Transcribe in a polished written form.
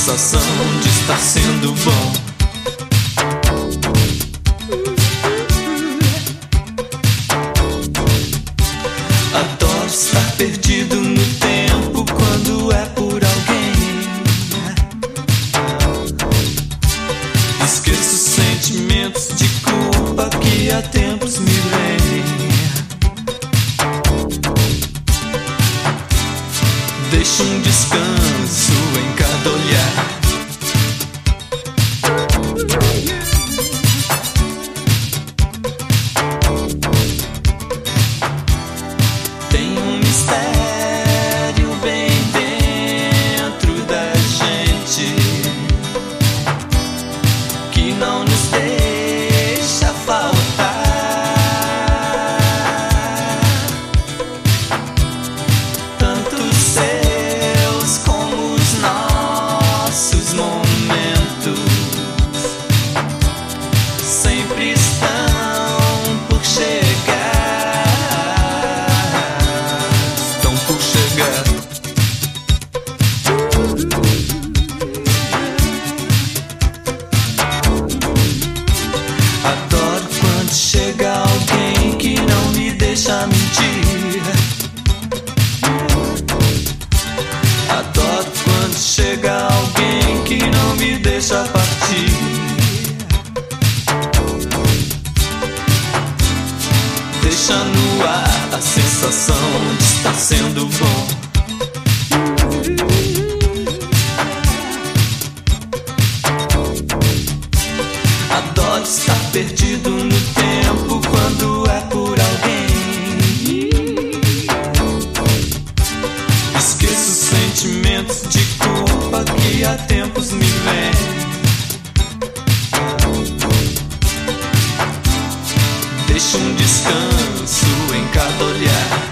sensação de estar sendo bom. Adoro estar perdido no tempo quando é por alguém. Esqueço sentimentos de culpa que há tempos me vêm. Deixo um descanso em cada olhar. Tem um mistério bem dentro da gente que não nos deixa faltar. Tanto os seus como os nossos momentos sempre estão por chegar. Estão por chegar. Adoro quando chega alguém que não me deixa mentir. Adoro quando chega alguém que não me deixa partir. Deixa no ar a sensação de estar sendo bom. Adoro estar perdido no tempo quando é por alguém. Esqueço sentimentos de culpa que há tempos me vêm. Deixo um descanso em cada olhar.